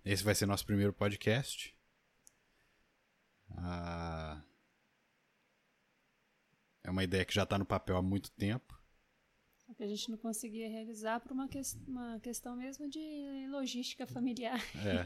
Esse vai ser nosso primeiro podcast. É uma ideia que já está no papel há muito tempo. Que a gente não conseguia realizar por uma questão mesmo de logística familiar.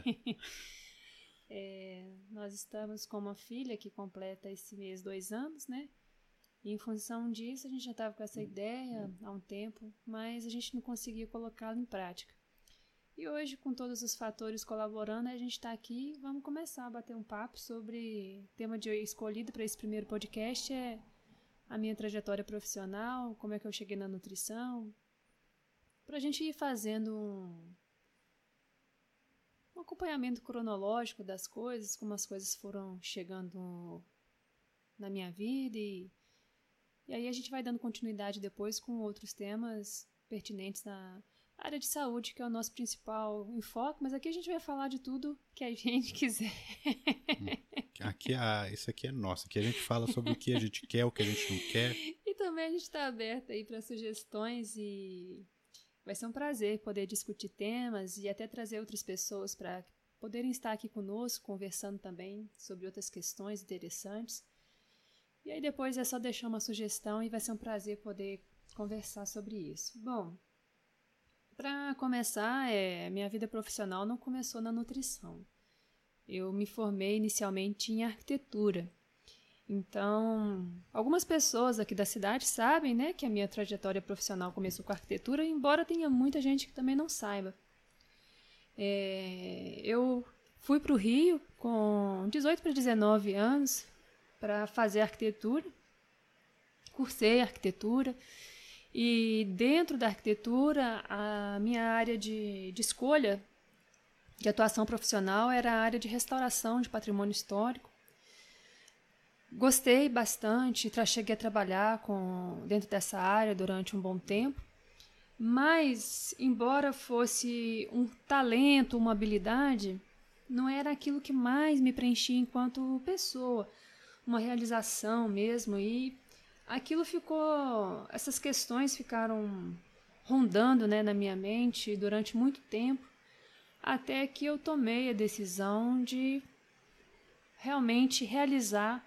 Nós estamos com uma filha que completa esse mês 2 anos, né? E em função disso, a gente já estava com essa ideia há um tempo, mas a gente não conseguia colocá-la em prática. E hoje, com todos os fatores colaborando, a gente está aqui e vamos começar a bater um papo sobre... O tema escolhido para esse primeiro podcast é a minha trajetória profissional, como é que eu cheguei na nutrição, para a gente ir fazendo um acompanhamento cronológico das coisas, como as coisas foram chegando na minha vida e aí a gente vai dando continuidade depois com outros temas pertinentes na área de saúde, que é o nosso principal enfoque, mas aqui a gente vai falar de tudo que a gente quiser. Isso aqui é nosso. Aqui a gente fala sobre o que a gente quer, o que a gente não quer. E também a gente está aberto aí para sugestões e vai ser um prazer poder discutir temas e até trazer outras pessoas para poderem estar aqui conosco, conversando também sobre outras questões interessantes. E aí depois é só deixar uma sugestão e vai ser um prazer poder conversar sobre isso. Bom, para começar, minha vida profissional não começou na nutrição. Eu me formei inicialmente em arquitetura. Então, algumas pessoas aqui da cidade sabem, né, que a minha trajetória profissional começou com arquitetura, embora tenha muita gente que também não saiba. Eu fui para o Rio com 18 para 19 anos para fazer arquitetura. Cursei arquitetura. E dentro da arquitetura, a minha área de escolha de atuação profissional era a área de restauração de patrimônio histórico. Gostei bastante, cheguei a trabalhar dentro dessa área durante um bom tempo, mas, embora fosse um talento, uma habilidade, não era aquilo que mais me preenchia enquanto pessoa, uma realização mesmo, e essas questões ficaram rondando, né, na minha mente durante muito tempo, até que eu tomei a decisão de realmente realizar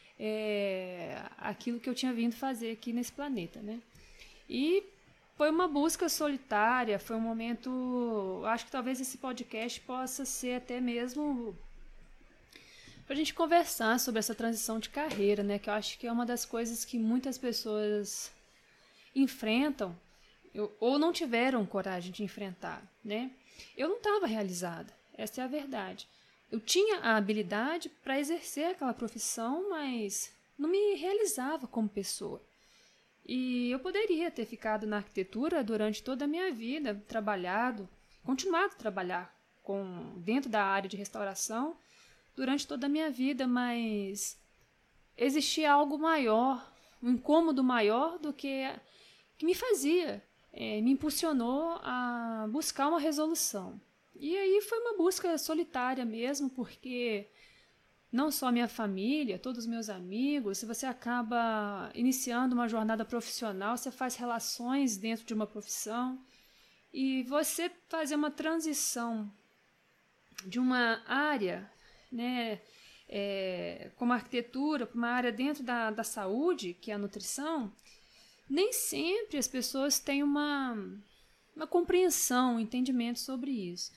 aquilo que eu tinha vindo fazer aqui nesse planeta, né? E foi uma busca solitária, foi um momento... Acho que talvez esse podcast possa ser até mesmo para a gente conversar sobre essa transição de carreira, né? Que eu acho que é uma das coisas que muitas pessoas enfrentam ou não tiveram coragem de enfrentar, né? Eu não estava realizada, essa é a verdade. Eu tinha a habilidade para exercer aquela profissão, mas não me realizava como pessoa. E eu poderia ter ficado na arquitetura durante toda a minha vida, continuado a trabalhar dentro da área de restauração durante toda a minha vida, mas existia algo maior, um incômodo maior do que me fazia, me impulsionou a buscar uma resolução. E aí foi uma busca solitária mesmo, porque não só minha família, todos os meus amigos, se você acaba iniciando uma jornada profissional, você faz relações dentro de uma profissão, e você fazer uma transição de uma área, né, como a arquitetura, para uma área dentro da saúde, que é a nutrição, nem sempre as pessoas têm uma compreensão, um entendimento sobre isso.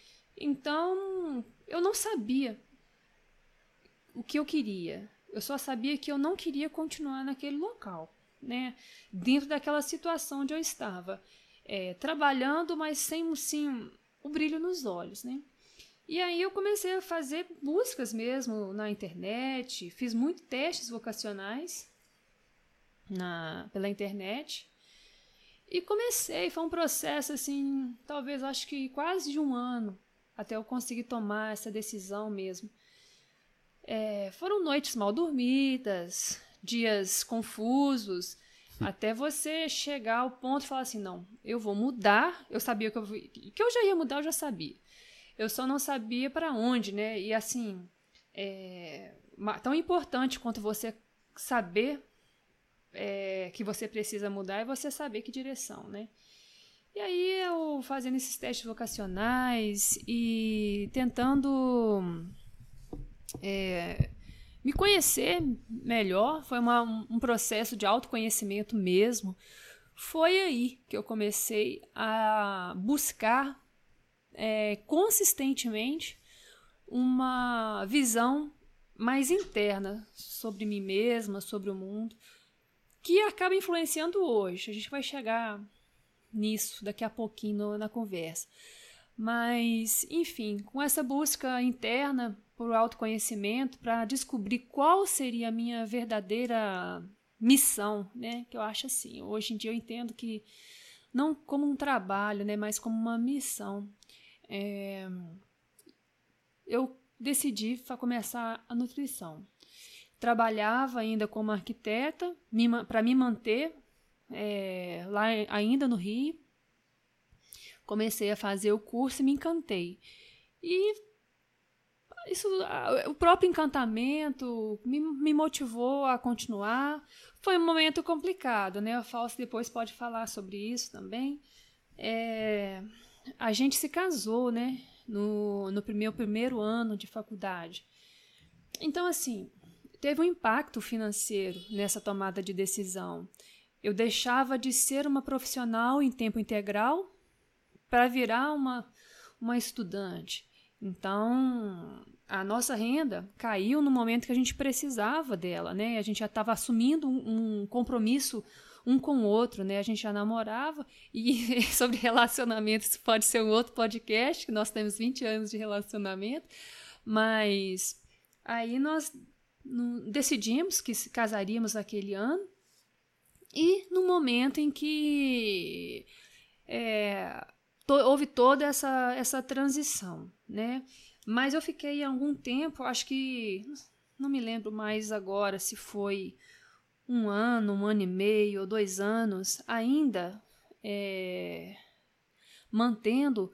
Então, eu não sabia o que eu queria. Eu só sabia que eu não queria continuar naquele local, né? Dentro daquela situação onde eu estava. Trabalhando, mas sem o brilho nos olhos, né? E aí eu comecei a fazer buscas mesmo na internet, fiz muitos testes vocacionais pela internet. E foi um processo assim, talvez acho que quase de 1 ano, até eu conseguir tomar essa decisão mesmo. Foram noites mal dormidas, dias confusos, até você chegar ao ponto de falar assim, não, eu vou mudar. Eu sabia que eu já ia mudar, eu já sabia. Eu só não sabia para onde, né? E assim, tão importante quanto você saber que você precisa mudar é você saber que direção, né? E aí eu fazendo esses testes vocacionais e tentando me conhecer melhor, foi um processo de autoconhecimento mesmo. Foi aí que eu comecei a buscar consistentemente uma visão mais interna sobre mim mesma, sobre o mundo, que acaba influenciando hoje. A gente vai chegar nisso daqui a pouquinho na conversa. Mas, enfim, com essa busca interna por autoconhecimento, para descobrir qual seria a minha verdadeira missão, né? Que eu acho assim, hoje em dia eu entendo que não como um trabalho, né? Mas como uma missão. Eu decidi começar a nutrição. Trabalhava ainda como arquiteta para me manter lá ainda no Rio. Comecei a fazer o curso e me encantei. E o próprio encantamento me motivou a continuar. Foi um momento complicado, né? A Fausto depois pode falar sobre isso também. A gente se casou, né? No meu primeiro ano de faculdade. Então, assim, teve um impacto financeiro nessa tomada de decisão. Eu deixava de ser uma profissional em tempo integral para virar uma estudante. Então, a nossa renda caiu no momento que a gente precisava dela, né? A gente já estava assumindo um compromisso um com o outro, né? A gente já namorava, e sobre relacionamento, isso pode ser um outro podcast, que nós temos 20 anos de relacionamento, mas aí nós decidimos que se casaríamos naquele ano, e no momento em que houve toda essa transição, né? Mas eu fiquei algum tempo, acho que, não me lembro mais agora se foi um ano e meio ou 2 anos, ainda mantendo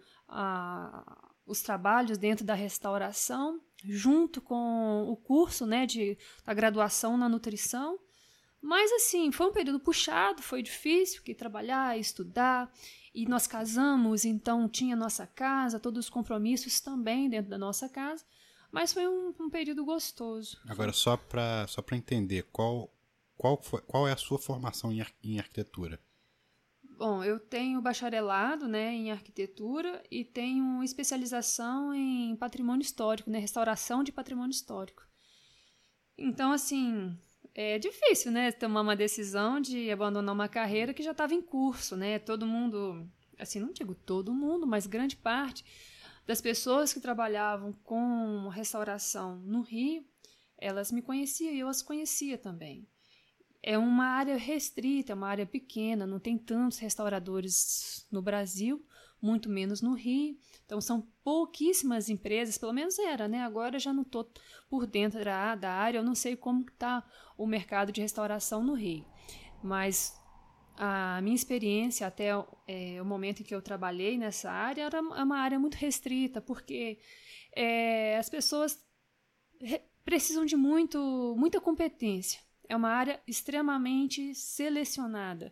os trabalhos dentro da restauração, junto com o curso, né, da graduação na nutrição. Mas, assim, foi um período puxado, foi difícil, porque trabalhar, estudar, e nós casamos, então tinha nossa casa, todos os compromissos também dentro da nossa casa, mas foi um período gostoso. Agora, só para entender, qual é a sua formação em arquitetura? Bom, eu tenho bacharelado, né, em arquitetura e tenho especialização em patrimônio histórico, né, restauração de patrimônio histórico. Então, assim, é difícil, né, tomar uma decisão de abandonar uma carreira que já estava em curso, né? Todo mundo, assim, não digo todo mundo, mas grande parte das pessoas que trabalhavam com restauração no Rio, elas me conheciam e eu as conhecia também. É uma área restrita, é uma área pequena, não tem tantos restauradores no Brasil, muito menos no Rio. Então, são pouquíssimas empresas, pelo menos era, né? Agora eu já não estou por dentro da área, eu não sei como está o mercado de restauração no Rio. Mas a minha experiência até o momento em que eu trabalhei nessa área era uma área muito restrita, porque as pessoas precisam de muita competência. É uma área extremamente selecionada.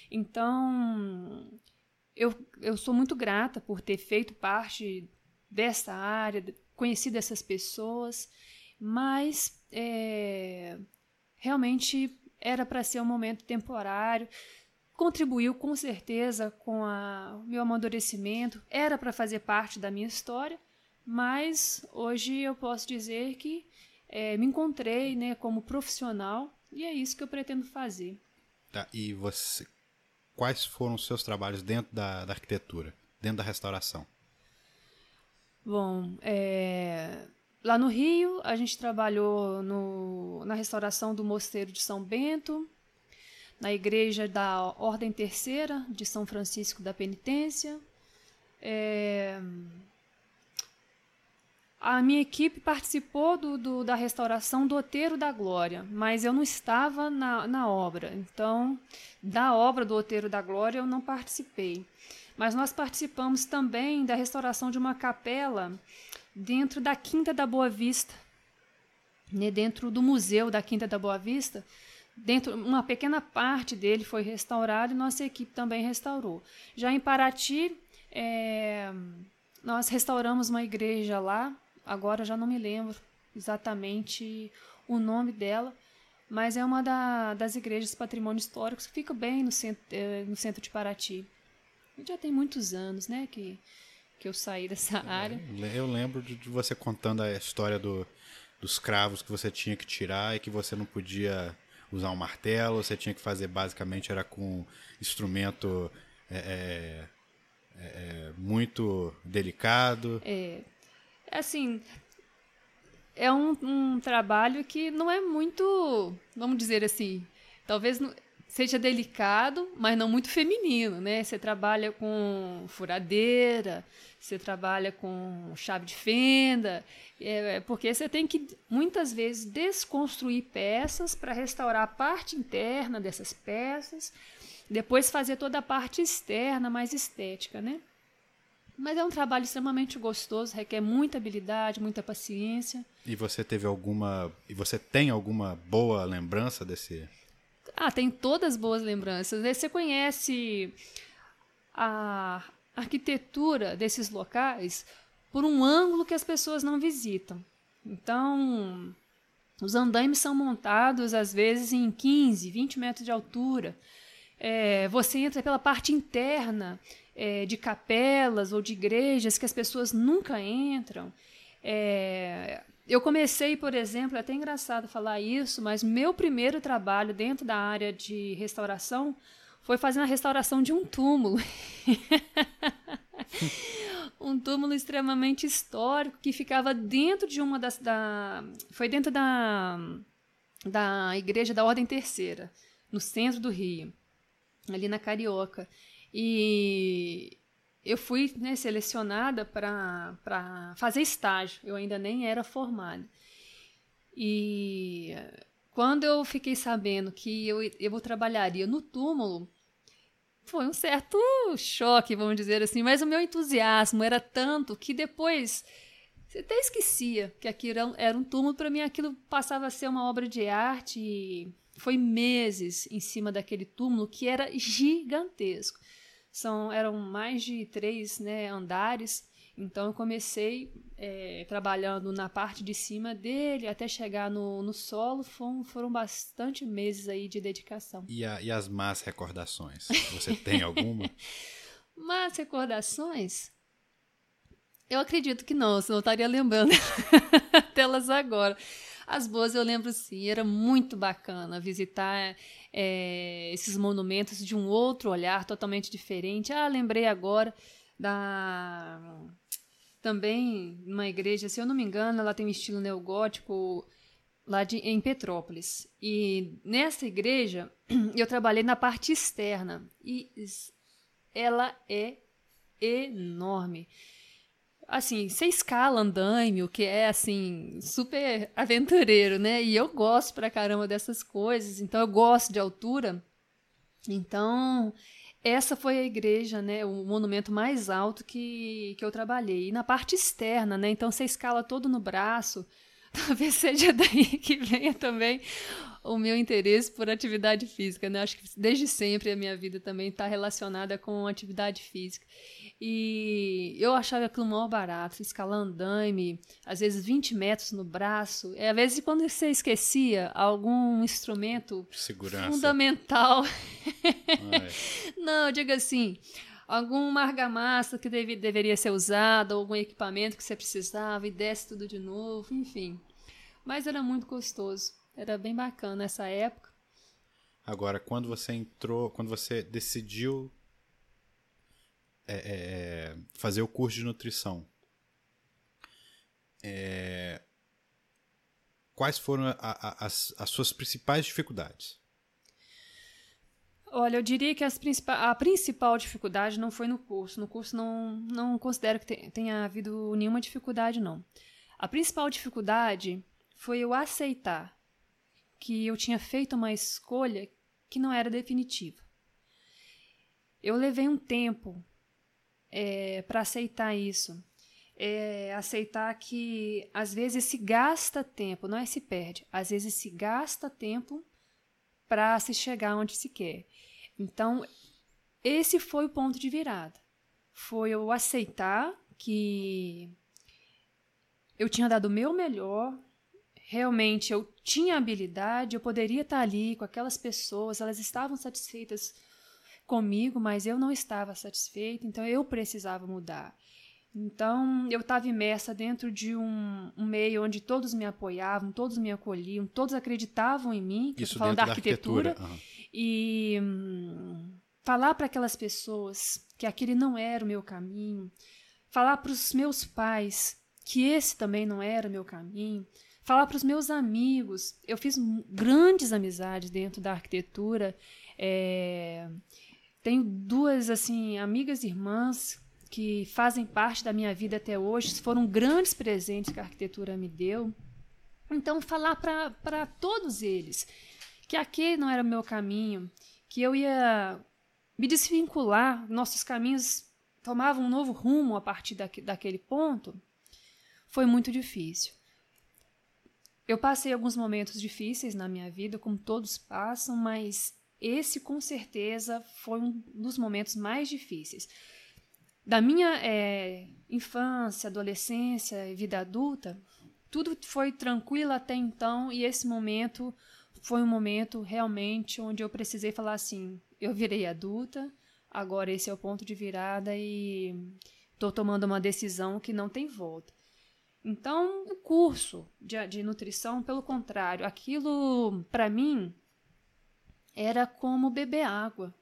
Então, eu sou muito grata por ter feito parte dessa área, conhecido essas pessoas, mas realmente era para ser um momento temporário. Contribuiu com certeza com o meu amadurecimento, era para fazer parte da minha história, mas hoje eu posso dizer que me encontrei, né, como profissional, e é isso que eu pretendo fazer. Tá, e quais foram os seus trabalhos dentro da arquitetura, dentro da restauração? Bom, lá no Rio, a gente trabalhou na restauração do Mosteiro de São Bento, na igreja da Ordem Terceira de São Francisco da Penitência. A minha equipe participou da restauração do Outeiro da Glória, mas eu não estava na obra. Então, da obra do Outeiro da Glória eu não participei. Mas nós participamos também da restauração de uma capela dentro da Quinta da Boa Vista, né? Dentro do museu da Quinta da Boa Vista, uma pequena parte dele foi restaurado e nossa equipe também restaurou. Já em Paraty, nós restauramos uma igreja lá, agora já não me lembro exatamente o nome dela, mas é uma das igrejas patrimônio histórico que fica bem no centro de Paraty. Já tem muitos anos, né, que eu saí dessa área. Eu lembro de você contando a história dos cravos que você tinha que tirar e que você não podia usar um martelo, você tinha que fazer basicamente era com instrumento muito delicado. Assim, é um trabalho que não é muito, vamos dizer assim, talvez seja delicado, mas não muito feminino, né? Você trabalha com furadeira, você trabalha com chave de fenda, porque você tem que, muitas vezes, desconstruir peças para restaurar a parte interna dessas peças, depois fazer toda a parte externa, mais estética, né? Mas é um trabalho extremamente gostoso, requer muita habilidade, muita paciência. E você tem alguma boa lembrança desse? Tem todas boas lembranças. Você conhece a arquitetura desses locais por um ângulo que as pessoas não visitam. Então, os andaimes são montados, às vezes, em 15, 20 metros de altura. Você entra pela parte interna de capelas ou de igrejas que as pessoas nunca entram. Eu comecei, por exemplo, é até engraçado falar isso, mas meu primeiro trabalho dentro da área de restauração foi fazendo a restauração de um túmulo. Um túmulo extremamente histórico que ficava dentro de uma foi dentro da igreja da Ordem Terceira, no centro do Rio, ali na Carioca. E eu fui, né, selecionada para fazer estágio. Eu ainda nem era formada. E quando eu fiquei sabendo que eu trabalharia no túmulo, foi um certo choque, vamos dizer assim. Mas o meu entusiasmo era tanto que depois você até esquecia que aquilo era um túmulo. Para mim, aquilo passava a ser uma obra de arte. E foi meses em cima daquele túmulo que era gigantesco. Eram mais de 3, né, andares, então eu comecei trabalhando na parte de cima dele até chegar no solo, foram bastante meses aí de dedicação. E as más recordações? Você tem alguma? Más recordações? Eu acredito que não, senão eu estaria lembrando delas agora. As boas eu lembro sim, era muito bacana visitar esses monumentos de um outro olhar totalmente diferente. Lembrei agora também uma igreja, se eu não me engano, ela tem um estilo neogótico lá em Petrópolis. E nessa igreja eu trabalhei na parte externa e ela é enorme. Assim, você escala andaime, o que é, assim, super aventureiro, né? E eu gosto pra caramba dessas coisas, então eu gosto de altura. Então, essa foi a igreja, né? O monumento mais alto que eu trabalhei. E na parte externa, né? Então, você escala todo no braço. Talvez seja daí que venha também o meu interesse por atividade física, né? Acho que desde sempre a minha vida também está relacionada com atividade física. E eu achava aquilo maior barato, escalar andaime, às vezes 20 metros no braço. Às vezes, quando você esquecia algum instrumento segurança fundamental. Não, diga assim, alguma argamassa que deveria ser usada, algum equipamento que você precisava e desce tudo de novo, enfim. Mas era muito gostoso, era bem bacana essa época. Agora, quando você decidiu fazer o curso de nutrição, quais foram as suas principais dificuldades? Olha, eu diria que a principal dificuldade não foi no curso. No curso não considero que tenha havido nenhuma dificuldade, não. A principal dificuldade foi eu aceitar que eu tinha feito uma escolha que não era definitiva. Eu levei um tempo para aceitar isso. Aceitar que às vezes se gasta tempo, não se perde, às vezes se gasta tempo para se chegar onde se quer. Então, esse foi o ponto de virada. Foi eu aceitar que eu tinha dado o meu melhor, realmente eu tinha habilidade, eu poderia estar ali com aquelas pessoas, elas estavam satisfeitas comigo, mas eu não estava satisfeita, então eu precisava mudar. Então, eu estava imersa dentro de um meio onde todos me apoiavam, todos me acolhiam, todos acreditavam em mim, que eu estou falando da arquitetura. Uhum. E falar para aquelas pessoas que aquele não era o meu caminho, falar para os meus pais que esse também não era o meu caminho, falar para os meus amigos. Eu fiz grandes amizades dentro da arquitetura. Tenho duas assim, amigas e irmãs que fazem parte da minha vida até hoje, foram grandes presentes que a arquitetura me deu. Então, falar para todos eles que aquele não era o meu caminho, que eu ia me desvincular, nossos caminhos tomavam um novo rumo a partir daquele ponto, foi muito difícil. Eu passei alguns momentos difíceis na minha vida, como todos passam, mas esse, com certeza, foi um dos momentos mais difíceis. Da minha infância, adolescência e vida adulta, tudo foi tranquilo até então, e esse momento foi um momento realmente onde eu precisei falar assim, eu virei adulta, agora esse é o ponto de virada e estou tomando uma decisão que não tem volta. Então, o curso de nutrição, pelo contrário, aquilo, para mim, era como beber água.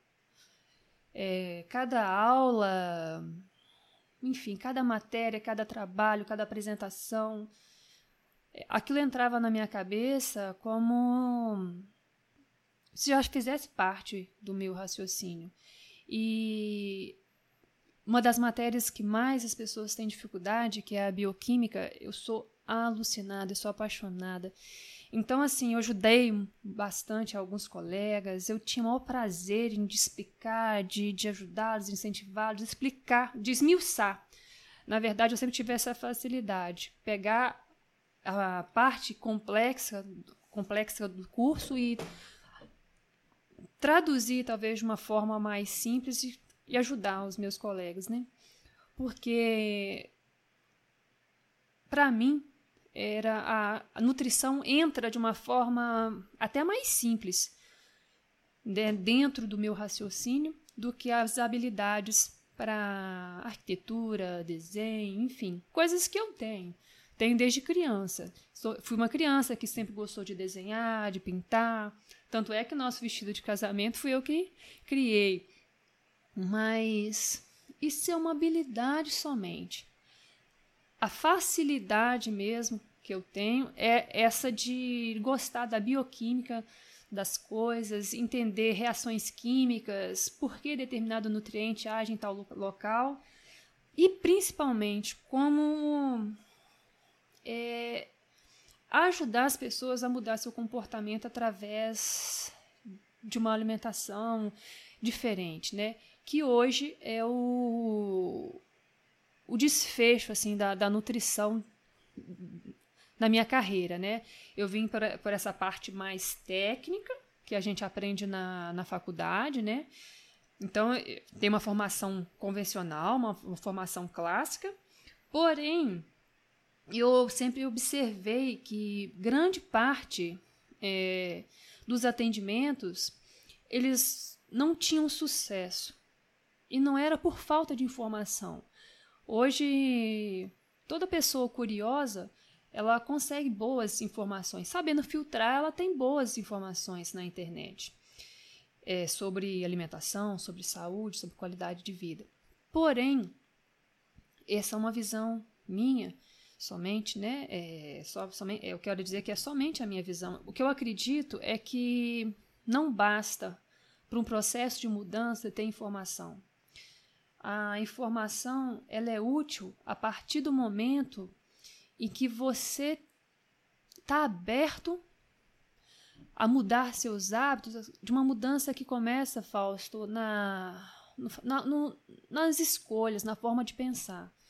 Cada aula, enfim, cada matéria, cada trabalho, cada apresentação, aquilo entrava na minha cabeça como se já fizesse parte do meu raciocínio. E uma das matérias que mais as pessoas têm dificuldade, que é a bioquímica, eu sou alucinada, eu sou apaixonada. Então, assim, eu ajudei bastante alguns colegas, eu tinha o maior prazer em explicar, de ajudá-los, de incentivá-los, de explicar, de esmiuçar. Na verdade, eu sempre tive essa facilidade, pegar a parte complexa do curso e traduzir, talvez, de uma forma mais simples e ajudar os meus colegas, né? Porque, para mim, a nutrição entra de uma forma até mais simples, né, dentro do meu raciocínio do que as habilidades para arquitetura, desenho, enfim, coisas que eu tenho desde criança. Fui uma criança que sempre gostou de desenhar, de pintar, tanto é que o nosso vestido de casamento fui eu que criei. Mas isso é uma habilidade somente. A facilidade mesmo que eu tenho é essa de gostar da bioquímica das coisas, entender reações químicas, por que determinado nutriente age em tal local e, principalmente, como ajudar as pessoas a mudar seu comportamento através de uma alimentação diferente, né? Que hoje é o desfecho assim, da nutrição na minha carreira, né? Eu vim por essa parte mais técnica, que a gente aprende na faculdade, né? Então, tem uma formação convencional, uma formação clássica, porém, eu sempre observei que grande parte dos atendimentos, eles não tinham sucesso. E não era por falta de informação. Hoje, toda pessoa curiosa, ela consegue boas informações. Sabendo filtrar, ela tem boas informações na internet. Sobre alimentação, sobre saúde, sobre qualidade de vida. Porém, essa é uma visão minha, somente, né? Eu quero dizer que é somente a minha visão. O que eu acredito é que não basta para um processo de mudança ter informação. A informação ela é útil a partir do momento em que você está aberto a mudar seus hábitos, de uma mudança que começa, Fausto, nas escolhas, na forma de pensar.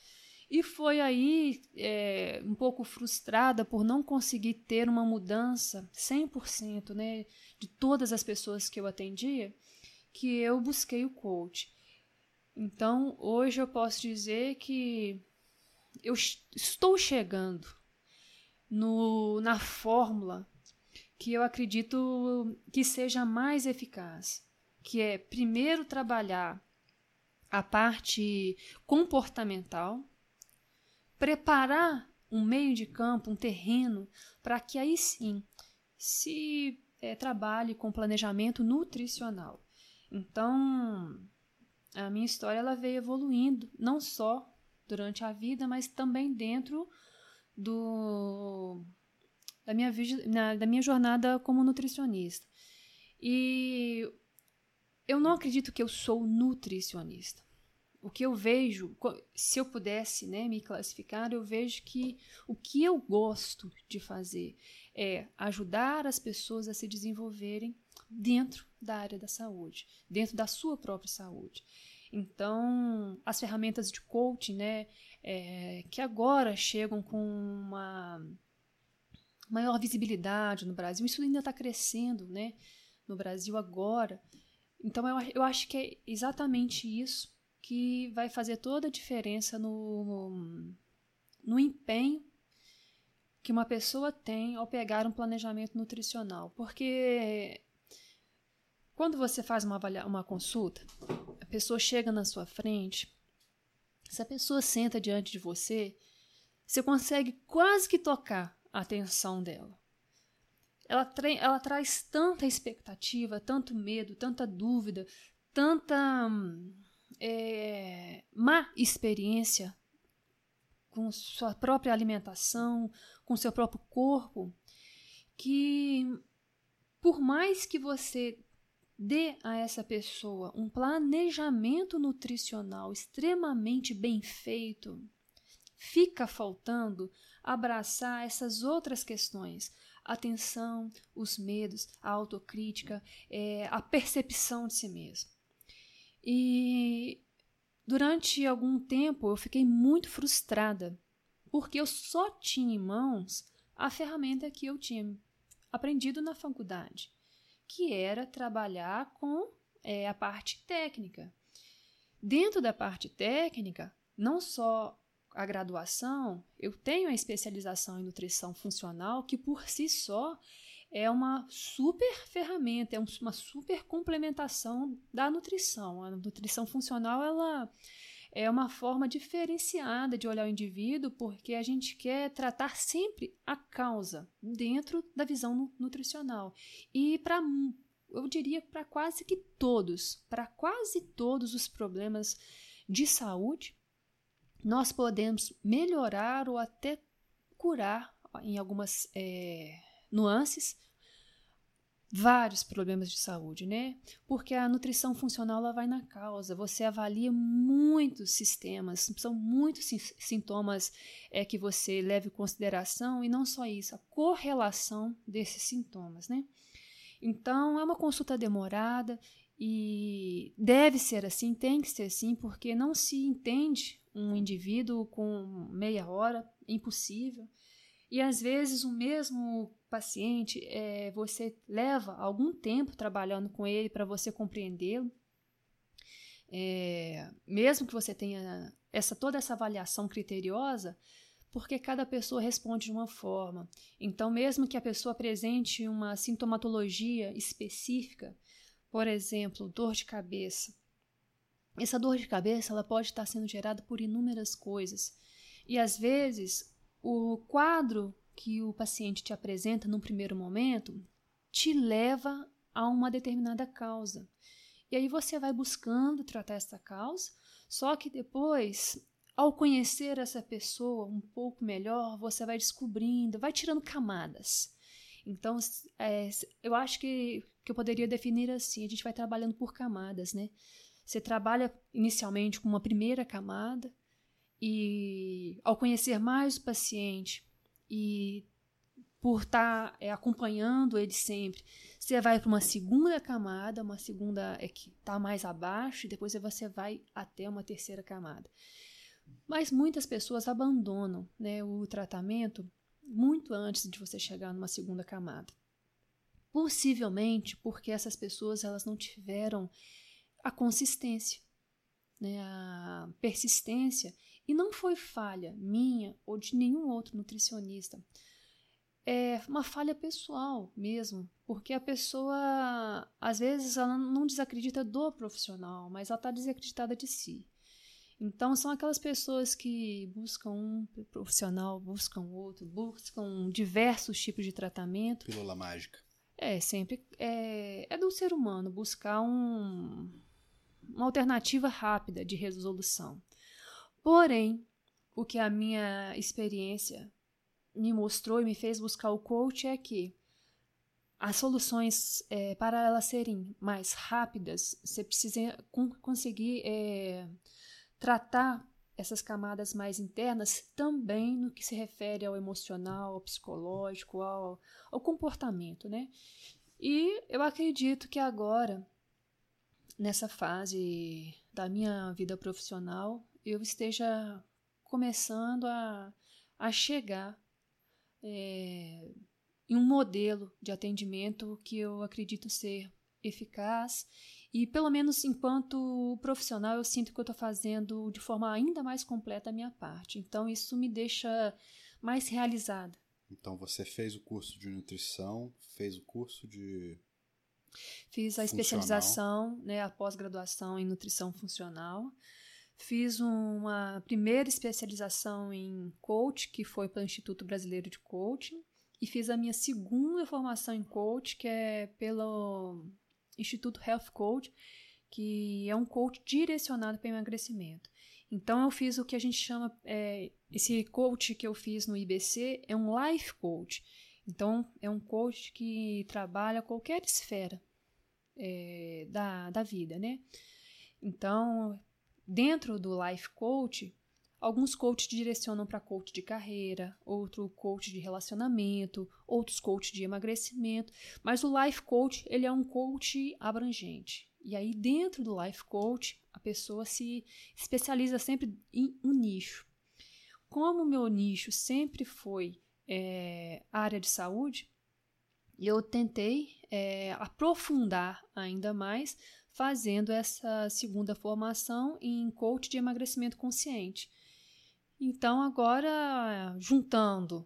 E foi aí, um pouco frustrada por não conseguir ter uma mudança 100%, né, de todas as pessoas que eu atendia, que eu busquei o coach. Então, hoje eu posso dizer que eu estou chegando na fórmula que eu acredito que seja mais eficaz, que é primeiro trabalhar a parte comportamental, preparar um meio de campo, um terreno, para que aí sim se trabalhe com planejamento nutricional. Então, a minha história ela veio evoluindo, não só durante a vida, mas também dentro da minha jornada como nutricionista. E eu não acredito que eu sou nutricionista. O que eu vejo, se eu pudesse, né, me classificar, eu vejo que o que eu gosto de fazer é ajudar as pessoas a se desenvolverem dentro da área da saúde, dentro da sua própria saúde. Então, as ferramentas de coaching, né, que agora chegam com uma maior visibilidade no Brasil, isso ainda está crescendo, né, no Brasil agora. Então, eu acho que é exatamente isso que vai fazer toda a diferença no empenho que uma pessoa tem ao pegar um planejamento nutricional. Porque quando você faz uma consulta, a pessoa chega na sua frente, se a pessoa senta diante de você, você consegue quase que tocar a atenção dela. Ela traz tanta expectativa, tanto medo, tanta dúvida, tanta má experiência com sua própria alimentação, com seu próprio corpo, que por mais que você dê a essa pessoa um planejamento nutricional extremamente bem feito, fica faltando abraçar essas outras questões. A atenção, os medos, a autocrítica, a percepção de si mesmo. E durante algum tempo eu fiquei muito frustrada, porque eu só tinha em mãos a ferramenta que eu tinha aprendido na faculdade, que era trabalhar com a parte técnica. Dentro da parte técnica, não só a graduação, eu tenho a especialização em nutrição funcional, que por si só é uma super ferramenta, é uma super complementação da nutrição. A nutrição funcional ela é uma forma diferenciada de olhar o indivíduo, porque a gente quer tratar sempre a causa dentro da visão nutricional. E eu diria para quase todos os problemas de saúde, nós podemos melhorar ou até curar em algumas nuances vários problemas de saúde, né? Porque a nutrição funcional ela vai na causa, você avalia muitos sistemas, são muitos sintomas que você leva em consideração, e não só isso, a correlação desses sintomas, né? Então, é uma consulta demorada e deve ser assim, tem que ser assim, porque não se entende um indivíduo com meia hora, impossível. E às vezes o mesmo paciente, você leva algum tempo trabalhando com ele para você compreendê-lo. Mesmo que você tenha toda essa avaliação criteriosa, porque cada pessoa responde de uma forma. Então, mesmo que a pessoa apresente uma sintomatologia específica, por exemplo, dor de cabeça, essa dor de cabeça ela pode estar sendo gerada por inúmeras coisas. E às vezes o quadro que o paciente te apresenta num primeiro momento te leva a uma determinada causa. E aí você vai buscando tratar essa causa, só que depois, ao conhecer essa pessoa um pouco melhor, você vai descobrindo, vai tirando camadas. Então, eu acho que eu poderia definir assim, a gente vai trabalhando por camadas, né? Você trabalha inicialmente com uma primeira camada, e ao conhecer mais o paciente e por estar acompanhando ele sempre, você vai para uma segunda camada, uma segunda que está mais abaixo, e depois você vai até uma terceira camada. Mas muitas pessoas abandonam, né, o tratamento muito antes de você chegar numa segunda camada. Possivelmente porque essas pessoas elas não tiveram a consistência, né, a persistência, e não foi falha minha ou de nenhum outro nutricionista. É uma falha pessoal mesmo, porque a pessoa, às vezes, ela não desacredita do profissional, mas ela está desacreditada de si. Então, são aquelas pessoas que buscam um profissional, buscam outro, buscam diversos tipos de tratamento. Pílula mágica. Sempre é do ser humano buscar uma alternativa rápida de resolução. Porém, o que a minha experiência me mostrou e me fez buscar o coach é que as soluções, para elas serem mais rápidas, você precisa conseguir tratar essas camadas mais internas também no que se refere ao emocional, ao psicológico, ao comportamento, né? E eu acredito que agora, nessa fase da minha vida profissional, eu esteja começando a chegar em um modelo de atendimento que eu acredito ser eficaz e, pelo menos enquanto profissional, eu sinto que eu estou fazendo de forma ainda mais completa a minha parte. Então, isso me deixa mais realizada. Então, você fez o curso de nutrição, fez o curso de... Fiz a especialização, né, a pós-graduação em nutrição funcional. Fiz uma primeira especialização em coach, que foi pelo Instituto Brasileiro de Coaching. E fiz a minha segunda formação em coach, que é pelo Instituto Health Coach, que é um coach direcionado para emagrecimento. Então, eu fiz o que a gente chama... esse coach que eu fiz no IBC é um life coach. Então, é um coach que trabalha qualquer esfera da vida, né? Então, dentro do life coach, alguns coaches direcionam para coach de carreira, outro coach de relacionamento, outros coach de emagrecimento, mas o life coach, ele é um coach abrangente. E aí, dentro do life coach, a pessoa se especializa sempre em um nicho. Como o meu nicho sempre foi a área de saúde, eu tentei aprofundar ainda mais, fazendo essa segunda formação em coach de emagrecimento consciente. Então, agora, juntando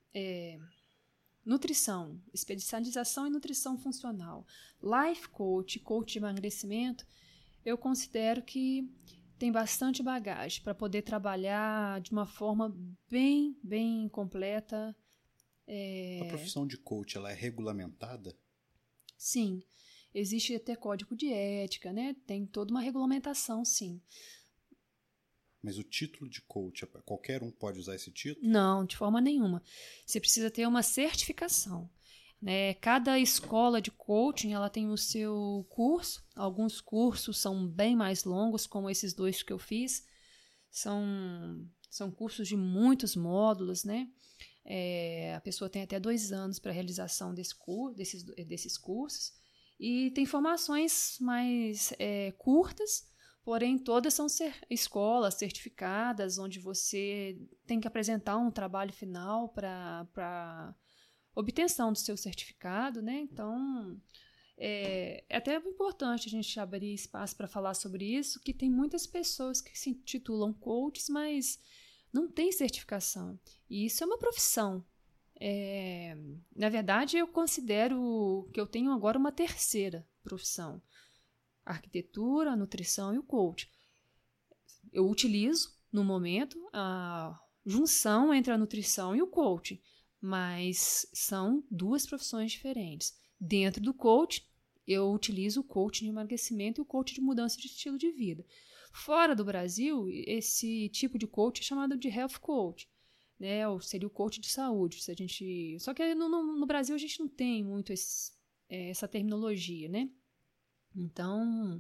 nutrição, especialização em nutrição funcional, life coach, coach de emagrecimento, eu considero que tem bastante bagagem para poder trabalhar de uma forma bem, bem completa. A profissão de coach, ela é regulamentada? Sim, existe até código de ética, né? Tem toda uma regulamentação, sim. Mas o título de coach, qualquer um pode usar esse título? Não, de forma nenhuma. Você precisa ter uma certificação, né? Cada escola de coaching ela tem o seu curso. Alguns cursos são bem mais longos, como esses 2 que eu fiz. São cursos de muitos módulos, né? A pessoa tem até 2 anos para a realização desses cursos. E tem formações mais curtas, porém todas são escolas certificadas, onde você tem que apresentar um trabalho final para obtenção do seu certificado, né? Então, é até importante a gente abrir espaço para falar sobre isso, que tem muitas pessoas que se intitulam coaches, mas não tem certificação. E isso é uma profissão. Na verdade, eu considero que eu tenho agora uma terceira profissão. A arquitetura, a nutrição e o coach. Eu utilizo, no momento, a junção entre a nutrição e o coach, mas são 2 profissões diferentes. Dentro do coach, eu utilizo o coach de emagrecimento e o coach de mudança de estilo de vida. Fora do Brasil, esse tipo de coach é chamado de health coach, né? Ou seria o coach de saúde. Só que no Brasil a gente não tem muito essa terminologia, né? Então,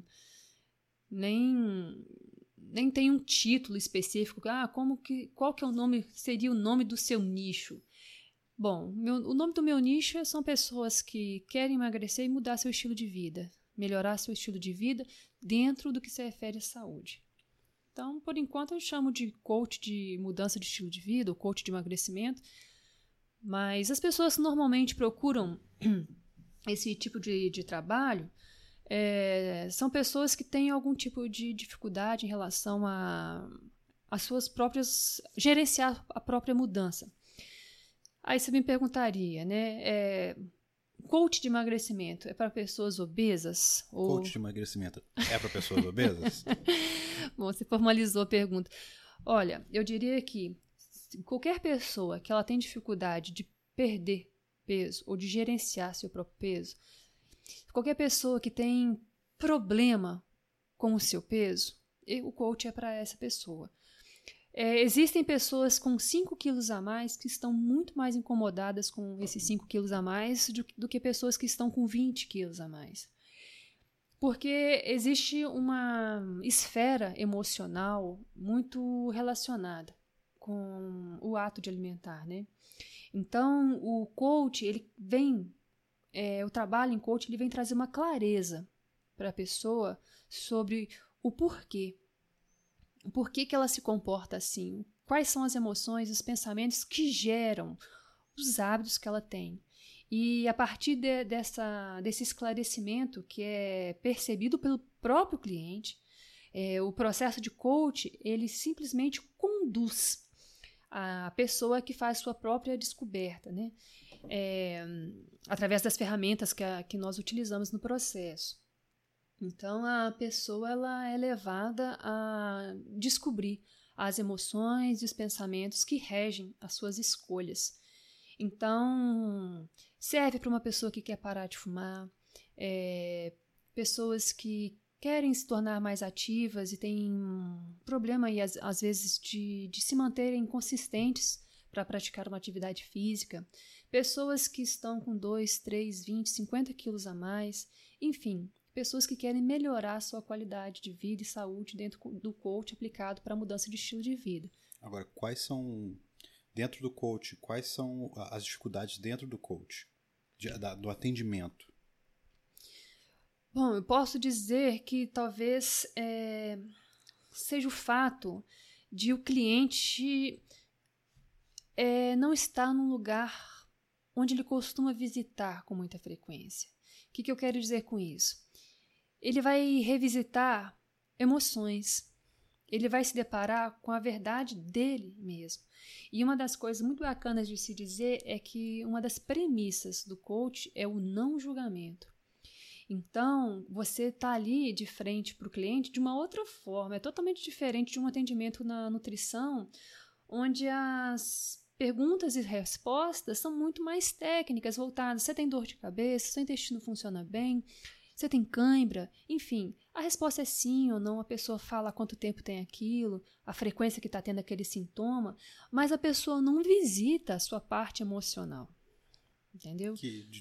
nem tem um título específico. Qual que é o nome, seria o nome do seu nicho? Bom, o nome do meu nicho são pessoas que querem emagrecer e mudar seu estilo de vida, melhorar seu estilo de vida dentro do que se refere à saúde. Então, por enquanto, eu chamo de coach de mudança de estilo de vida, ou coach de emagrecimento. Mas as pessoas que normalmente procuram esse tipo de trabalho são pessoas que têm algum tipo de dificuldade em relação a suas próprias... gerenciar a própria mudança. Aí você me perguntaria, né? Coach de emagrecimento é para pessoas obesas? Coach de emagrecimento é para pessoas obesas? Bom, você formalizou a pergunta. Olha, eu diria que qualquer pessoa que ela tem dificuldade de perder peso ou de gerenciar seu próprio peso, qualquer pessoa que tem problema com o seu peso, o coach é para essa pessoa. Existem pessoas com 5 quilos a mais que estão muito mais incomodadas com esses 5 quilos a mais do que pessoas que estão com 20 quilos a mais. Porque existe uma esfera emocional muito relacionada com o ato de alimentar, né? Então, o coach, o trabalho em coach, ele vem trazer uma clareza para a pessoa sobre o porquê. Por que ela se comporta assim? Quais são as emoções, os pensamentos que geram os hábitos que ela tem? E a partir desse esclarecimento que é percebido pelo próprio cliente, o processo de coach, ele simplesmente conduz a pessoa que faz sua própria descoberta, né? Através das ferramentas que nós utilizamos no processo. Então, a pessoa ela é levada a descobrir as emoções e os pensamentos que regem as suas escolhas. Então, serve para uma pessoa que quer parar de fumar, pessoas que querem se tornar mais ativas e têm problema, aí, às vezes, de se manterem consistentes para praticar uma atividade física, pessoas que estão com 2, 3, 20, 50 quilos a mais, enfim, pessoas que querem melhorar a sua qualidade de vida e saúde dentro do coach aplicado para a mudança de estilo de vida. Agora, dentro do coach, quais são as dificuldades dentro do coach, do atendimento? Bom, eu posso dizer que talvez seja o fato de o cliente não estar num lugar onde ele costuma visitar com muita frequência. O que eu quero dizer com isso? Ele vai revisitar emoções, ele vai se deparar com a verdade dele mesmo. E uma das coisas muito bacanas de se dizer é que uma das premissas do coach é o não julgamento. Então, você está ali de frente para o cliente de uma outra forma, é totalmente diferente de um atendimento na nutrição, onde as perguntas e respostas são muito mais técnicas, voltadas. Você tem dor de cabeça? Seu intestino funciona bem? Você tem cãibra? Enfim, a resposta é sim ou não. A pessoa fala há quanto tempo tem aquilo, a frequência que está tendo aquele sintoma, mas a pessoa não visita a sua parte emocional. Entendeu?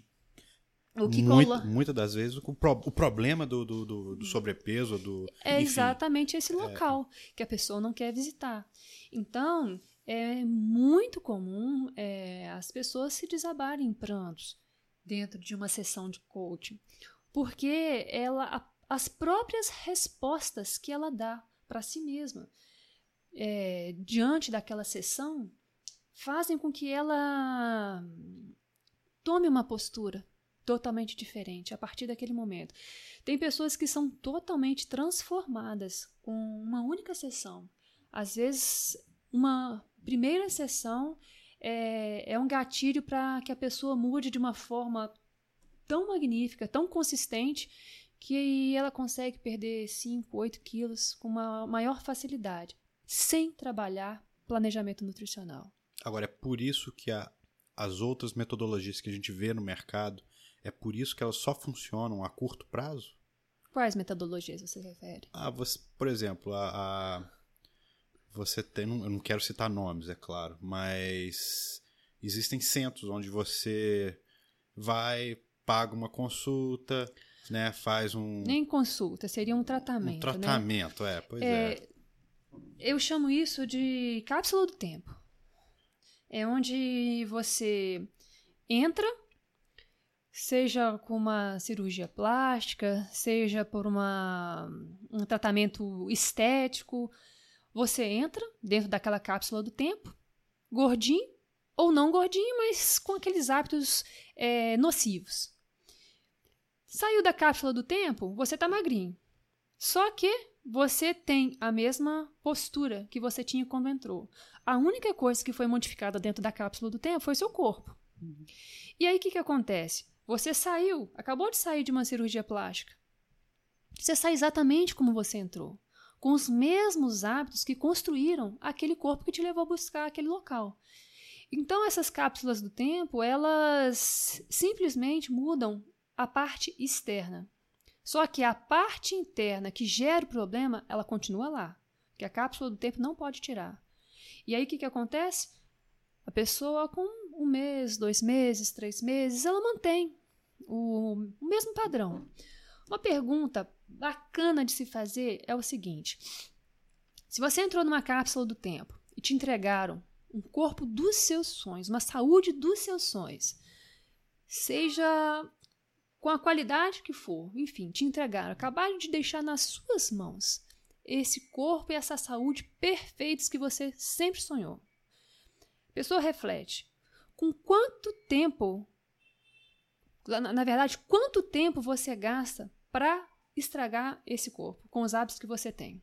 Muitas das vezes o problema do sobrepeso, é exatamente esse local que a pessoa não quer visitar. Então, é muito comum as pessoas se desabarem em prantos dentro de uma sessão de coaching, porque as próprias respostas que ela dá para si mesma diante daquela sessão fazem com que ela tome uma postura totalmente diferente a partir daquele momento. Tem pessoas que são totalmente transformadas com uma única sessão. Às vezes, uma primeira sessão é um gatilho para que a pessoa mude de uma forma tão magnífica, tão consistente, que ela consegue perder 5, 8 quilos com uma maior facilidade, sem trabalhar planejamento nutricional. Agora, é por isso que as outras metodologias que a gente vê no mercado, é por isso que elas só funcionam a curto prazo? Quais metodologias você refere? Por exemplo, você tem, eu não quero citar nomes, é claro, mas existem centros onde você vai, paga uma consulta, né, faz Nem consulta, seria um tratamento. Um tratamento, né? Pois é. Eu chamo isso de cápsula do tempo. É onde você entra, seja com uma cirurgia plástica, seja por um tratamento estético, você entra dentro daquela cápsula do tempo, gordinho ou não gordinho, mas com aqueles hábitos nocivos. Saiu da cápsula do tempo, você está magrinho. Só que você tem a mesma postura que você tinha quando entrou. A única coisa que foi modificada dentro da cápsula do tempo foi seu corpo. E aí o que acontece? Você saiu, acabou de sair de uma cirurgia plástica. Você sai exatamente como você entrou, com os mesmos hábitos que construíram aquele corpo que te levou a buscar aquele local. Então essas cápsulas do tempo, elas simplesmente mudam a parte externa. Só que a parte interna que gera o problema, ela continua lá. Que a cápsula do tempo não pode tirar. E aí o que acontece? A pessoa com 1 mês, 2 meses, 3 meses, ela mantém o mesmo padrão. Uma pergunta bacana de se fazer é o seguinte. Se você entrou numa cápsula do tempo e te entregaram um corpo dos seus sonhos, uma saúde dos seus sonhos, seja com a qualidade que for, enfim, te entregaram, acabaram de deixar nas suas mãos esse corpo e essa saúde perfeitos que você sempre sonhou. A pessoa reflete, com quanto tempo, na verdade, quanto tempo você gasta para estragar esse corpo com os hábitos que você tem?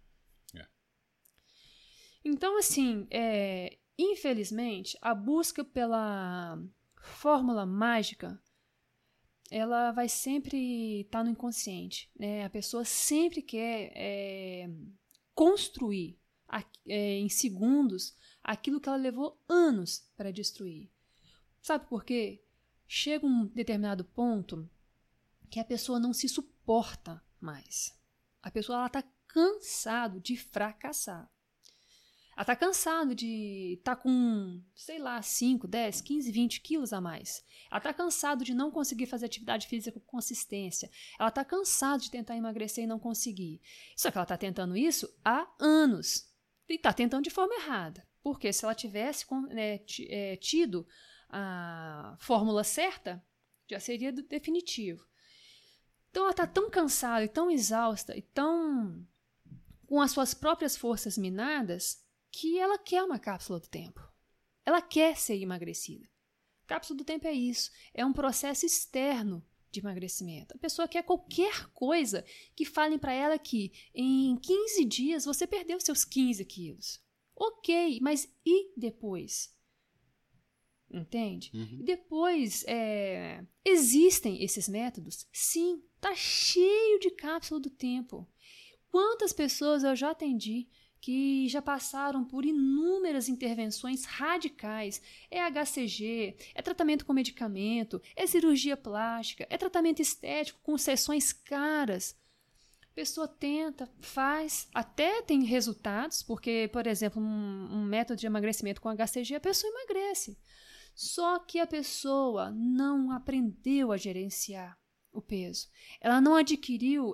Então, assim, infelizmente, a busca pela fórmula mágica, ela vai sempre estar no inconsciente, né? A pessoa sempre quer construir em segundos aquilo que ela levou anos para destruir. Sabe por quê? Chega um determinado ponto que a pessoa não se suporta mais. A pessoa está cansada de fracassar. Ela está cansada de estar com, sei lá, 5, 10, 15, 20 quilos a mais. Ela está cansada de não conseguir fazer atividade física com consistência. Ela está cansada de tentar emagrecer e não conseguir. Só que ela está tentando isso há anos. E está tentando de forma errada. Porque se ela tivesse tido a fórmula certa, já seria definitivo. Então ela está tão cansada e tão exausta e tão com as suas próprias forças minadas que ela quer uma cápsula do tempo. Ela quer ser emagrecida. Cápsula do tempo é isso. É um processo externo de emagrecimento. A pessoa quer qualquer coisa que falem para ela que em 15 dias você perdeu seus 15 quilos. Ok, mas e depois? Entende? E depois, existem esses métodos? Sim, tá cheio de cápsula do tempo. Quantas pessoas eu já atendi que já passaram por inúmeras intervenções radicais. É HCG, é tratamento com medicamento, é cirurgia plástica, é tratamento estético com sessões caras. A pessoa tenta, faz, até tem resultados, porque, por exemplo, um método de emagrecimento com HCG, a pessoa emagrece. Só que a pessoa não aprendeu a gerenciar o peso. Ela não adquiriu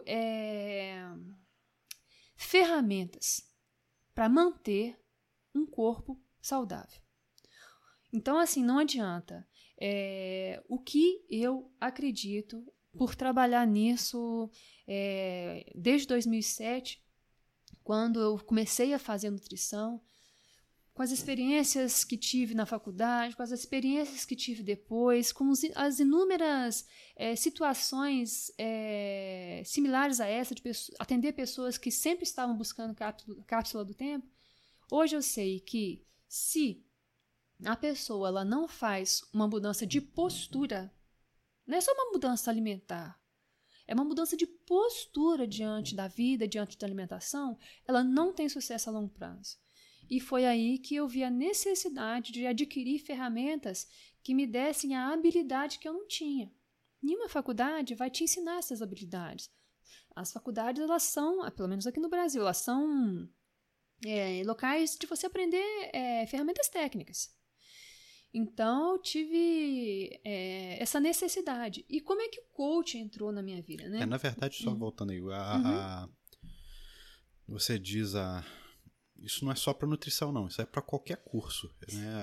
ferramentas para manter um corpo saudável. Então, assim, não adianta. O que eu acredito, por trabalhar nisso desde 2007, quando eu comecei a fazer nutrição, com as experiências que tive na faculdade, com as experiências que tive depois, com as inúmeras situações similares a essa, de atender pessoas que sempre estavam buscando cápsula do tempo, hoje eu sei que se a pessoa ela não faz uma mudança de postura, não é só uma mudança alimentar, é uma mudança de postura diante da vida, diante da alimentação, ela não tem sucesso a longo prazo. E foi aí que eu vi a necessidade de adquirir ferramentas que me dessem a habilidade que eu não tinha. Nenhuma faculdade vai te ensinar essas habilidades. As faculdades, elas são, pelo menos aqui no Brasil, elas são locais de você aprender ferramentas técnicas. Então, eu tive essa necessidade. E como é que o coach entrou na minha vida, né? Na verdade, só voltando aí, você diz isso não é só para nutrição, não. Isso é para qualquer curso, né?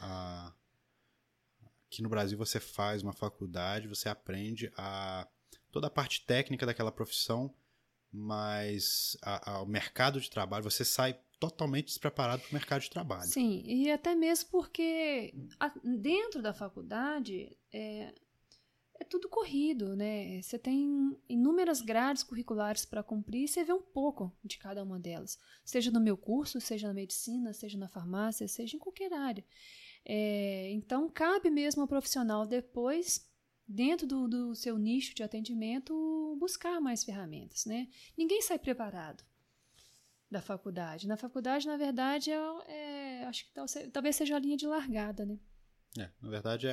Aqui no Brasil você faz uma faculdade, você aprende toda a parte técnica daquela profissão mas o mercado de trabalho, você sai totalmente despreparado para o mercado de trabalho. Sim, e até mesmo porque dentro da faculdade é tudo corrido, né? Você tem inúmeras grades curriculares para cumprir e você vê um pouco de cada uma delas. Seja no meu curso, seja na medicina, seja na farmácia, seja em qualquer área. Então, cabe mesmo ao profissional depois, dentro do seu nicho de atendimento, buscar mais ferramentas, né? Ninguém sai preparado da faculdade. Na faculdade, na verdade, acho que talvez seja a linha de largada, né? Na verdade,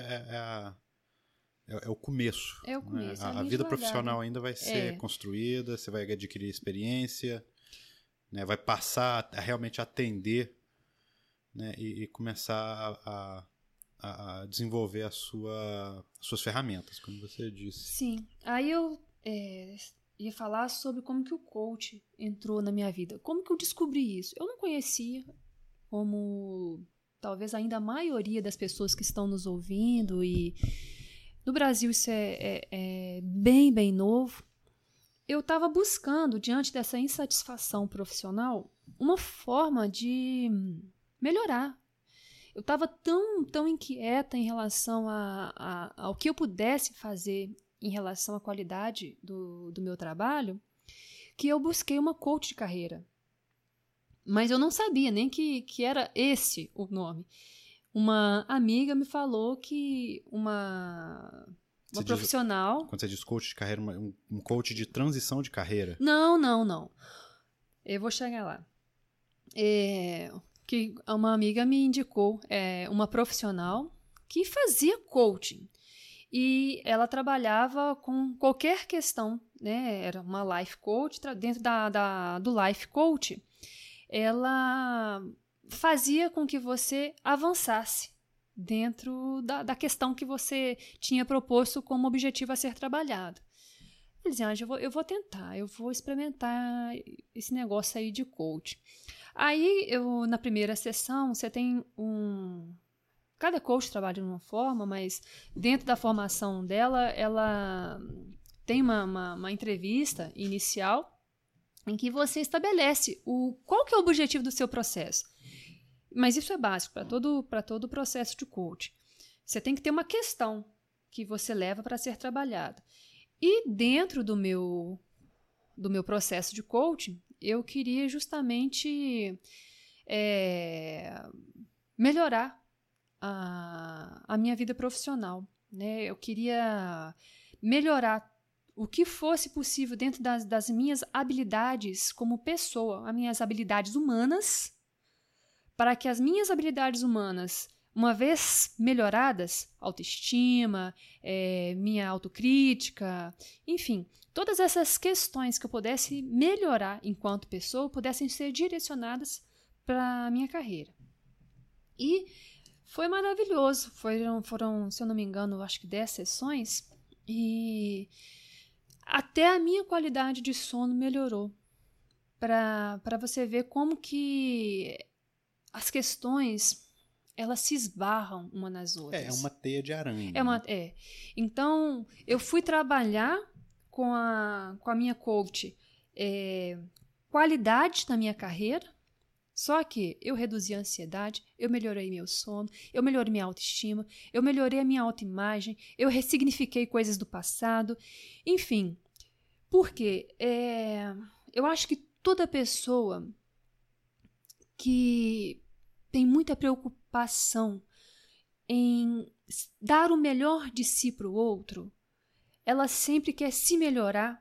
é o começo. É o começo. Né? A vida profissional ainda vai ser construída, você vai adquirir experiência, né? Vai passar a realmente atender, né? E começar a desenvolver as suas ferramentas, como você disse. Sim. Aí eu ia falar sobre como que o coach entrou na minha vida. Como que eu descobri isso? Eu não conhecia, como talvez ainda a maioria das pessoas que estão nos ouvindo, e no Brasil isso é bem, bem novo. Eu estava buscando, diante dessa insatisfação profissional, uma forma de melhorar. Eu estava tão inquieta em relação ao que eu pudesse fazer em relação à qualidade do meu trabalho, que eu busquei uma coach de carreira. Mas eu não sabia nem que era esse o nome. Uma amiga me falou que uma profissional... Quando você diz coach de carreira, um coach de transição de carreira? Não. Eu vou chegar lá. Que uma amiga me indicou uma profissional que fazia coaching. E ela trabalhava com qualquer questão, né? Era uma life coach. Dentro do life coach, ela fazia com que você avançasse dentro da questão que você tinha proposto como objetivo a ser trabalhado. Eu dizia, eu vou tentar, eu vou experimentar esse negócio aí de coach. Aí, na primeira sessão, você tem cada coach trabalha de uma forma, mas dentro da formação dela, ela tem uma entrevista inicial em que você estabelece qual que é o objetivo do seu processo. Mas isso é básico para todo o processo de coach. Você tem que ter uma questão que você leva para ser trabalhada. E dentro do meu processo de coaching, eu queria justamente melhorar a minha vida profissional, né? Eu queria melhorar o que fosse possível dentro das minhas habilidades como pessoa, as minhas habilidades humanas, para que as minhas habilidades humanas, uma vez melhoradas, autoestima, minha autocrítica, enfim, todas essas questões que eu pudesse melhorar enquanto pessoa, pudessem ser direcionadas para a minha carreira. E foi maravilhoso. Foram, se eu não me engano, acho que 10 sessões, e até a minha qualidade de sono melhorou. Para você ver como que as questões, elas se esbarram uma nas outras. É uma teia de aranha. Então, eu fui trabalhar com a minha coach qualidade na minha carreira, só que eu reduzi a ansiedade, eu melhorei meu sono, eu melhorei minha autoestima, eu melhorei a minha autoimagem, eu ressignifiquei coisas do passado, enfim. Porque eu acho que toda pessoa que tem muita preocupação em dar o melhor de si para o outro, ela sempre quer se melhorar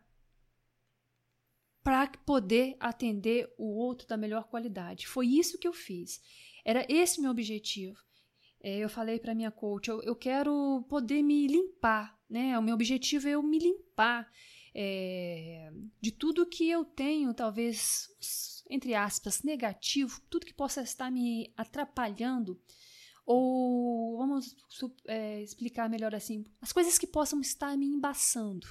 para poder atender o outro da melhor qualidade. Foi isso que eu fiz. Era esse o meu objetivo. Eu falei para minha coach, eu quero poder me limpar, né? O meu objetivo é eu me limpar de tudo que eu tenho, talvez, entre aspas, negativo, tudo que possa estar me atrapalhando, ou vamos explicar melhor assim, as coisas que possam estar me embaçando,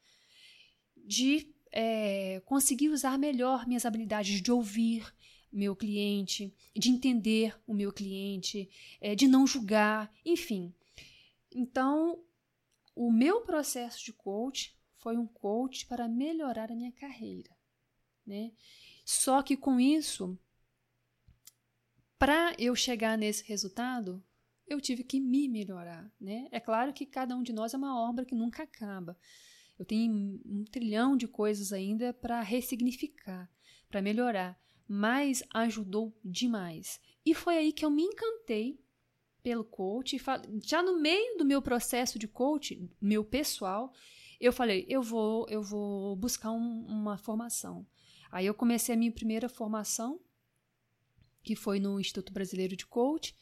de conseguir usar melhor minhas habilidades de ouvir meu cliente, de entender o meu cliente, de não julgar, enfim. Então, o meu processo de coach foi um coach para melhorar a minha carreira. né? Só que com isso, para eu chegar nesse resultado, eu tive que me melhorar, né? É claro que cada um de nós é uma obra que nunca acaba. Eu tenho 1 trilhão de coisas ainda para ressignificar, para melhorar, mas ajudou demais. E foi aí que eu me encantei pelo coach. Já no meio do meu processo de coach, meu pessoal, eu falei, eu vou buscar uma formação. Aí eu comecei a minha primeira formação, que foi no Instituto Brasileiro de Coach,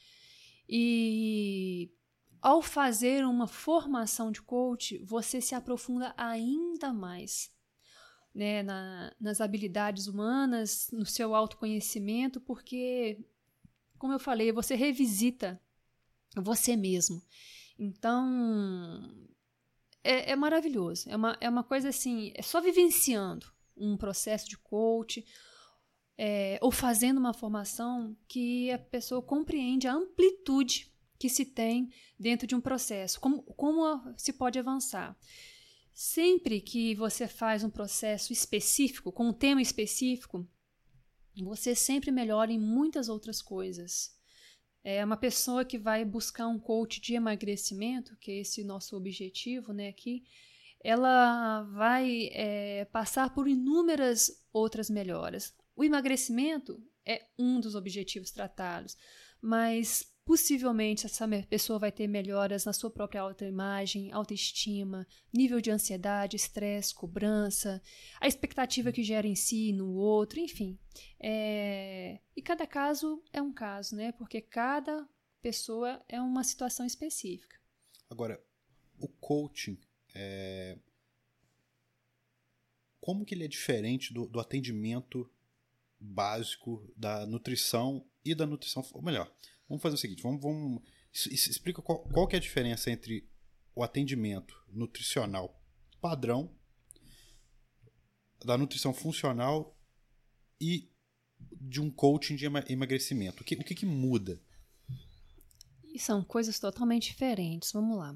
e ao fazer uma formação de coach, você se aprofunda ainda mais, né, nas habilidades humanas, no seu autoconhecimento, porque, como eu falei, você revisita você mesmo. Então, é maravilhoso. É uma coisa assim, é só vivenciando um processo de coach, ou fazendo uma formação que a pessoa compreende a amplitude que se tem dentro de um processo, como se pode avançar. Sempre que você faz um processo específico, com um tema específico, você sempre melhora em muitas outras coisas. É uma pessoa que vai buscar um coach de emagrecimento, que é esse nosso objetivo, né, aqui, ela vai passar por inúmeras outras melhoras. O emagrecimento é um dos objetivos tratados, mas possivelmente essa pessoa vai ter melhoras na sua própria autoimagem, autoestima, nível de ansiedade, estresse, cobrança, a expectativa que gera em si e no outro, enfim. E cada caso é um caso, né? Porque cada pessoa é uma situação específica. Agora, o coaching, como que ele é diferente do atendimento básico da nutrição e da nutrição, ou melhor, vamos fazer o seguinte, vamos explica qual que é a diferença entre o atendimento nutricional padrão, da nutrição funcional e de um coaching de emagrecimento. O que muda? E são coisas totalmente diferentes. Vamos lá.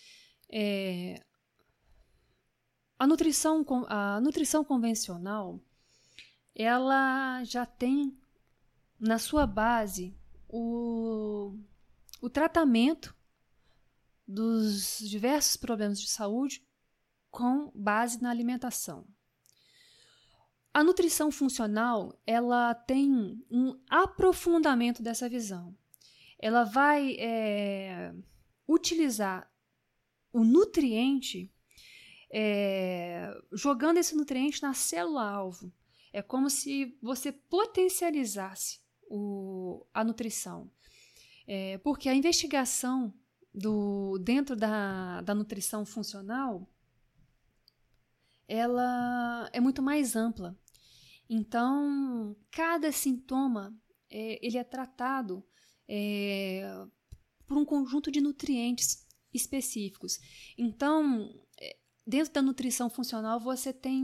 A nutrição convencional, ela já tem na sua base o tratamento dos diversos problemas de saúde com base na alimentação. A nutrição funcional, ela tem um aprofundamento dessa visão. Ela vai utilizar o nutriente, jogando esse nutriente na célula-alvo. É como se você potencializasse a nutrição. Porque a investigação dentro da nutrição funcional, ela é muito mais ampla. Então, cada sintoma ele é tratado por um conjunto de nutrientes específicos. Então, dentro da nutrição funcional, você tem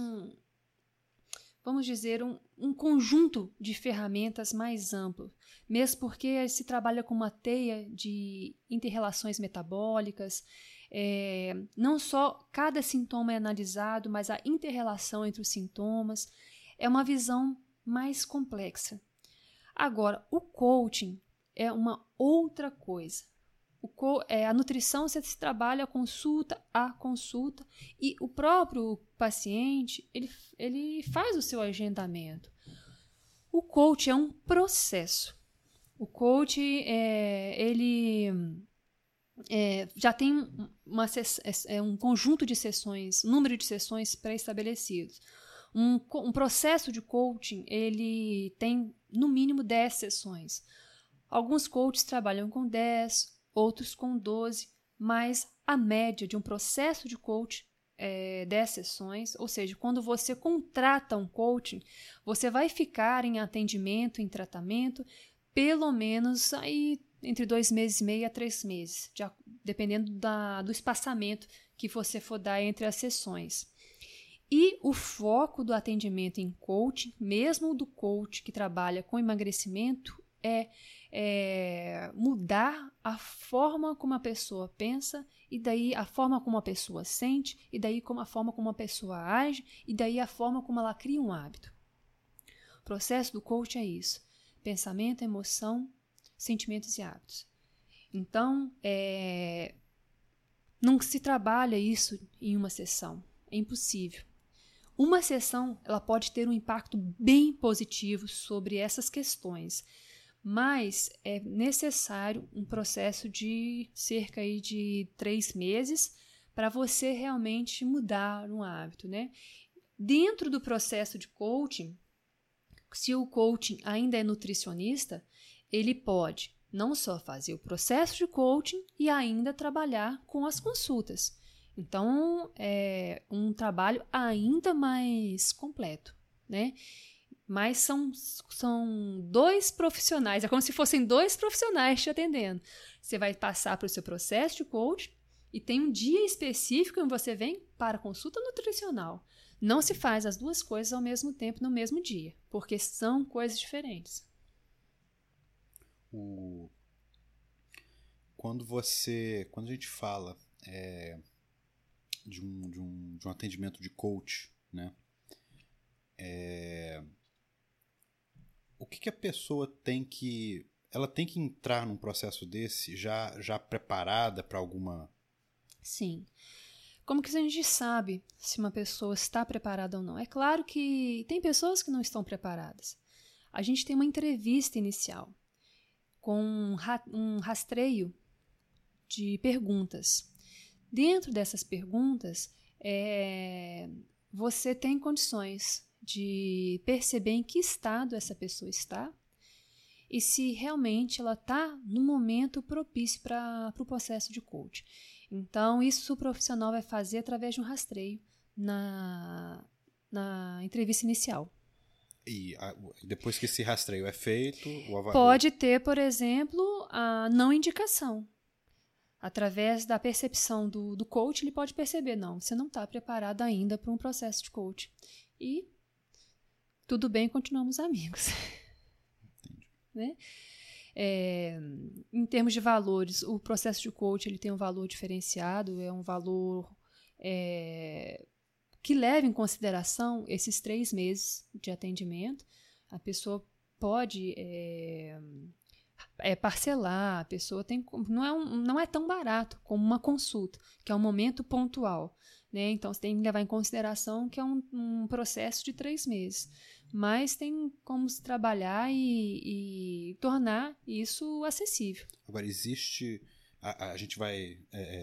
vamos dizer, um conjunto de ferramentas mais amplo, mesmo porque se trabalha com uma teia de inter-relações metabólicas, não só cada sintoma é analisado, mas a inter-relação entre os sintomas é uma visão mais complexa. Agora, o coaching é uma outra coisa. A nutrição você se trabalha consulta a consulta e o próprio paciente ele faz o seu agendamento. O coach é um processo. O coach ele já tem um conjunto de sessões, número de sessões pré-estabelecidos. Um processo de coaching ele tem no mínimo 10 sessões. Alguns coaches trabalham com 10, outros com 12, mas a média de um processo de coaching é 10 sessões, ou seja, quando você contrata um coaching, você vai ficar em atendimento, em tratamento, pelo menos aí entre 2 meses e meio a 3 meses, dependendo do espaçamento que você for dar entre as sessões. E o foco do atendimento em coaching, mesmo do coach que trabalha com emagrecimento, é mudar a forma como a pessoa pensa, e daí a forma como a pessoa sente, e daí a forma como a pessoa age, e daí a forma como ela cria um hábito. O processo do coach é isso: pensamento, emoção, sentimentos e hábitos. Então, não se trabalha isso em uma sessão. É impossível. Uma sessão ela pode ter um impacto bem positivo sobre essas questões, mas é necessário um processo de cerca aí de 3 meses para você realmente mudar um hábito, né? Dentro do processo de coaching, se o coaching ainda é nutricionista, ele pode não só fazer o processo de coaching e ainda trabalhar com as consultas. Então, é um trabalho ainda mais completo, né? Mas são 2 profissionais, é como se fossem 2 profissionais te atendendo. Você vai passar para o seu processo de coaching e tem um dia específico em que você vem para a consulta nutricional. Não se faz as 2 coisas ao mesmo tempo, no mesmo dia, porque são coisas diferentes. Quando a gente fala de um atendimento de coach, né? O que a pessoa tem que... Ela tem que entrar num processo desse já preparada para alguma... Sim. Como que a gente sabe se uma pessoa está preparada ou não? É claro que tem pessoas que não estão preparadas. A gente tem uma entrevista inicial com um rastreio de perguntas. Dentro dessas perguntas, você tem condições de perceber em que estado essa pessoa está e se realmente ela está no momento propício para o processo de coaching. Então, isso o profissional vai fazer através de um rastreio na entrevista inicial. E depois que esse rastreio é feito... Pode ter, por exemplo, a não indicação. Através da percepção do coach, ele pode perceber, não, você não está preparado ainda para um processo de coaching. E tudo bem, continuamos amigos. Né? Em termos de valores, o processo de coaching ele tem um valor diferenciado, é um valor que leva em consideração esses 3 meses de atendimento. A pessoa pode parcelar, a pessoa tem... Não é tão barato como uma consulta, que é um momento pontual. Né? Então, você tem que levar em consideração que é um processo de 3 meses. Mas tem como se trabalhar e tornar isso acessível. Agora, existe... A gente vai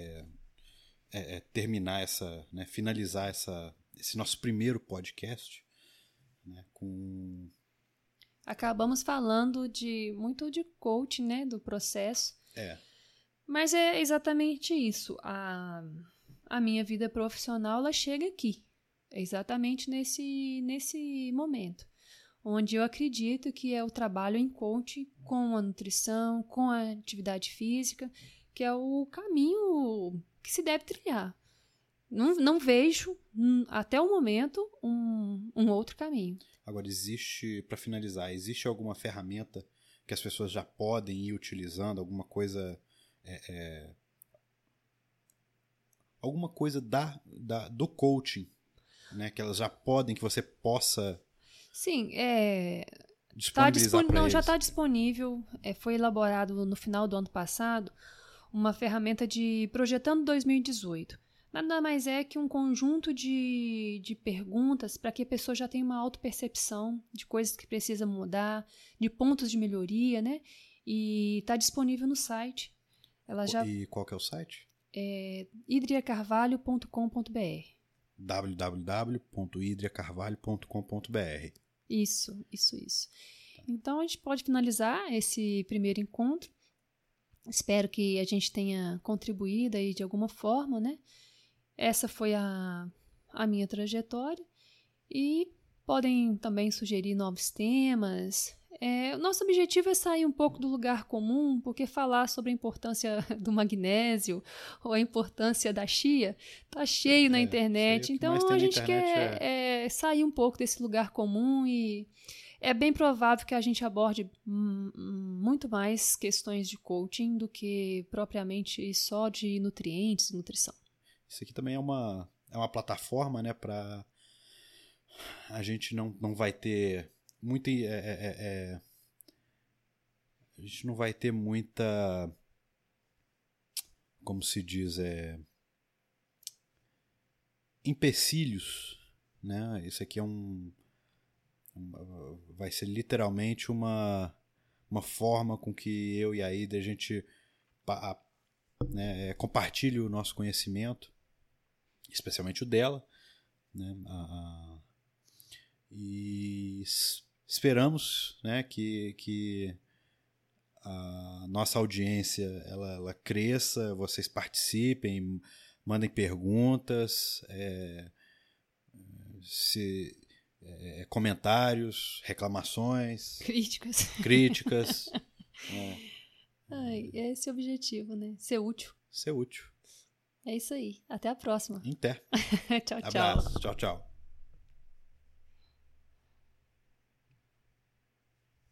terminar né, finalizar esse nosso primeiro podcast, né, com... Acabamos falando muito de coaching, né, do processo. Mas é exatamente isso. A minha vida profissional ela chega aqui. É exatamente nesse momento. Onde eu acredito que é o trabalho em coaching com a nutrição, com a atividade física, que é o caminho que se deve trilhar. Não vejo, até o momento, um outro caminho. Agora, para finalizar, existe alguma ferramenta que as pessoas já podem ir utilizando, alguma coisa do coaching, né, que elas já podem, que você possa... Sim, disponibilizar para eles? Já está disponível, foi elaborado no final do ano passado, uma ferramenta de Projetando 2018. Nada mais é que um conjunto de perguntas para que a pessoa já tenha uma autopercepção de coisas que precisa mudar, de pontos de melhoria, né? E está disponível no site. E qual que é o site? idriacarvalho.com.br www.idriacarvalho.com.br Isso. Então, a gente pode finalizar esse primeiro encontro. Espero que a gente tenha contribuído aí de alguma forma, né? Essa foi a minha trajetória e podem também sugerir novos temas. O nosso objetivo é sair um pouco do lugar comum, porque falar sobre a importância do magnésio ou a importância da chia está cheio na internet. Então, a gente quer sair um pouco desse lugar comum e é bem provável que a gente aborde muito mais questões de coaching do que propriamente só de nutrientes e nutrição. Isso aqui também é uma plataforma, né, para a gente não vai ter muita a gente não vai ter muita, como se diz, empecilhos, né? Isso aqui vai ser literalmente uma forma com que eu e a Ida a gente né, compartilhe o nosso conhecimento, especialmente o dela, né? E esperamos, né, que a nossa audiência ela cresça, vocês participem, mandem perguntas, comentários, reclamações, críticas. Esse é o objetivo, né? Ser útil. Ser útil. É isso aí. Até a próxima. Até. Tchau, tchau. Abraço. Tchau, tchau.